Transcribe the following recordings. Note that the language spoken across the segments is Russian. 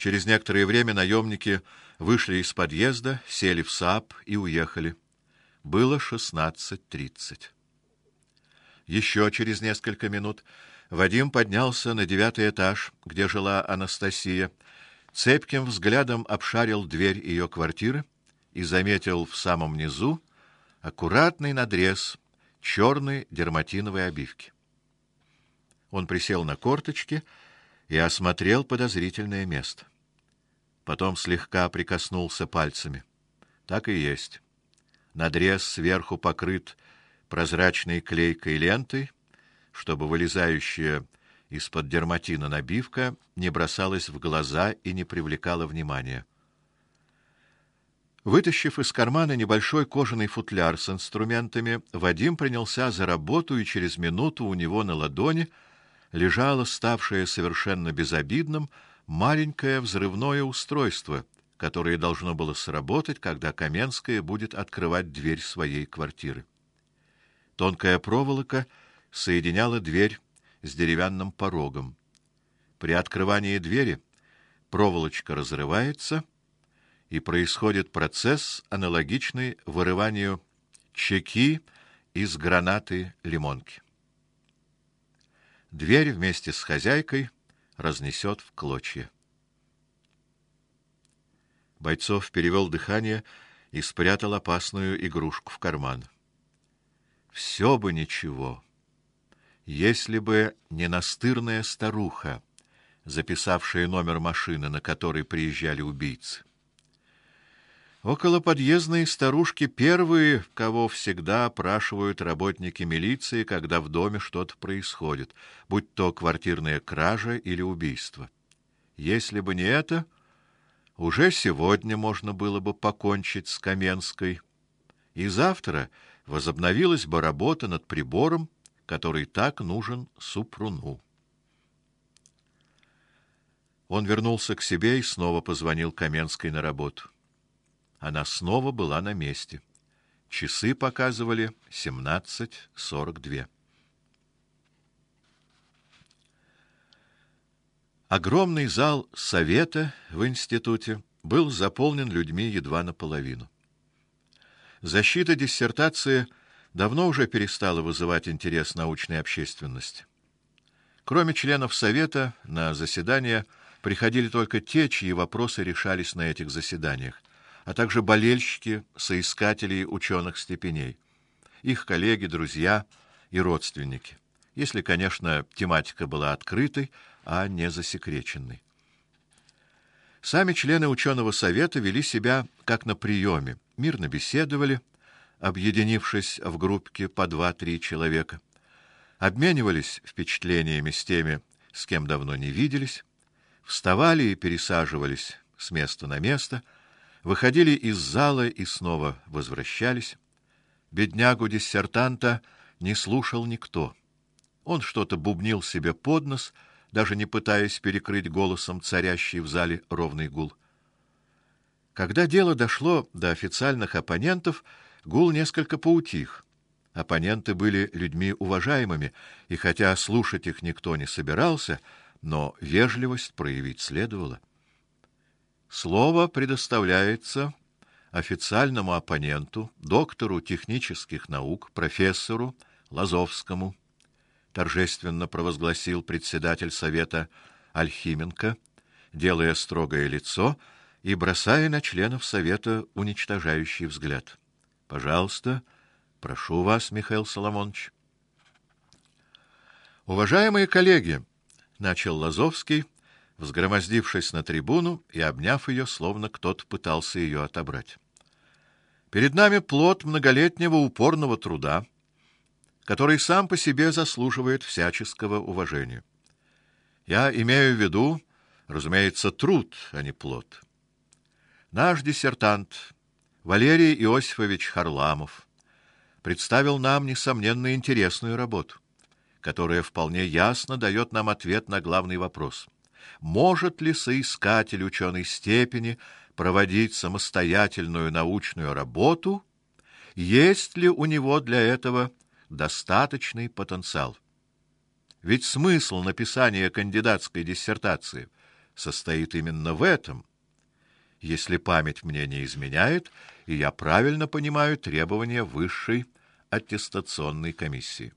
Через некоторое время наемники вышли из подъезда, сели в САП и уехали. Было 16:30. Еще через несколько минут Вадим поднялся на 9-й этаж, где жила Анастасия, цепким взглядом обшарил дверь ее квартиры и заметил в самом низу аккуратный надрез черной дерматиновой обивки. Он присел на корточки и осмотрел подозрительное место. Потом слегка прикоснулся пальцами. Так и есть. Надрез сверху покрыт прозрачной клейкой лентой, чтобы вылезающая из-под дерматина набивка не бросалась в глаза и не привлекала внимания. Вытащив из кармана небольшой кожаный футляр с инструментами, Вадим принялся за работу, и через минуту у него на ладони лежало ставшее совершенно безобидным маленькое взрывное устройство, которое должно было сработать, когда Каменская будет открывать дверь своей квартиры. Тонкая проволока соединяла дверь с деревянным порогом. При открывании двери проволочка разрывается, и происходит процесс, аналогичный вырыванию чеки из гранаты лимонки. Дверь вместе с хозяйкой разнесет в клочья. Бойцов перевел дыхание и спрятал опасную игрушку в карман. Все бы ничего, если бы не настырная старуха, записавшая номер машины, на которой приезжали убийцы. Около подъездной старушки первые, кого всегда опрашивают работники милиции, когда в доме что-то происходит, будь то квартирная кража или убийство. Если бы не это, уже сегодня можно было бы покончить с Каменской, и завтра возобновилась бы работа над прибором, который так нужен Супруну. Он вернулся к себе и снова позвонил Каменской на работу. Она снова была на месте. Часы показывали 17:42. Огромный зал совета в институте был заполнен людьми едва наполовину. Защита диссертации давно уже перестала вызывать интерес научной общественности. Кроме членов совета, на заседания приходили только те, чьи вопросы решались на этих заседаниях, а также болельщики, соискатели ученых степеней, их коллеги, друзья и родственники, если, конечно, тематика была открытой, а не засекреченной. Сами члены ученого совета вели себя как на приеме, мирно беседовали, объединившись в группки по 2-3 человека, обменивались впечатлениями с теми, с кем давно не виделись, вставали и пересаживались с места на место, выходили из зала и снова возвращались. Беднягу-диссертанта не слушал никто. Он что-то бубнил себе под нос, даже не пытаясь перекрыть голосом царящий в зале ровный гул. Когда дело дошло до официальных оппонентов, гул несколько поутих. Оппоненты были людьми уважаемыми, и хотя слушать их никто не собирался, но вежливость проявить следовало. Слово предоставляется официальному оппоненту, доктору технических наук, профессору Лазовскому, торжественно провозгласил председатель совета Альхименко, делая строгое лицо и бросая на членов совета уничтожающий взгляд. Пожалуйста, прошу вас, Михаил Соломонович. Уважаемые коллеги, начал Лазовский, взгромоздившись на трибуну и обняв ее, словно кто-то пытался ее отобрать. Перед нами плод многолетнего упорного труда, который сам по себе заслуживает всяческого уважения. Я имею в виду, разумеется, труд, а не плод. Наш диссертант Валерий Иосифович Харламов представил нам несомненно интересную работу, которая вполне ясно дает нам ответ на главный вопрос: может ли соискатель ученой степени проводить самостоятельную научную работу, есть ли у него для этого достаточный потенциал? Ведь смысл написания кандидатской диссертации состоит именно в этом, если память мне не изменяет, и я правильно понимаю требования высшей аттестационной комиссии.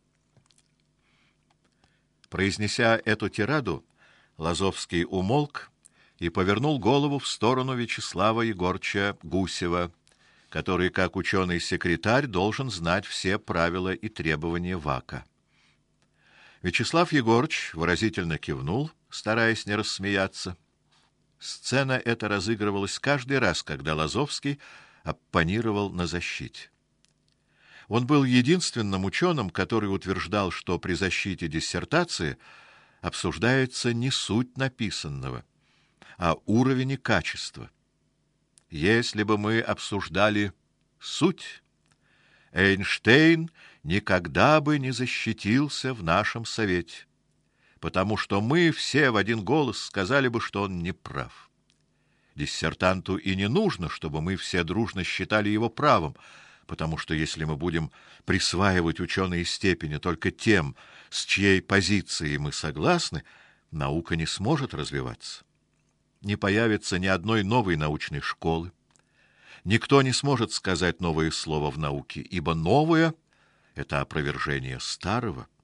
Произнеся эту тираду, Лазовский умолк и повернул голову в сторону Вячеслава Егорча Гусева, который, как ученый-секретарь, должен знать все правила и требования ВАКа. Вячеслав Егорыч выразительно кивнул, стараясь не рассмеяться. Сцена эта разыгрывалась каждый раз, когда Лазовский оппонировал на защите. Он был единственным ученым, который утверждал, что при защите диссертации обсуждается не суть написанного, а уровень и качество. Если бы мы обсуждали суть, Эйнштейн никогда бы не защитился в нашем совете, потому что мы все в один голос сказали бы, что он не прав. Диссертанту и не нужно, чтобы мы все дружно считали его правым, потому что если мы будем присваивать ученые степени только тем, с чьей позицией мы согласны, наука не сможет развиваться. Не появится ни одной новой научной школы. Никто не сможет сказать новое слово в науке, ибо новое — это опровержение старого.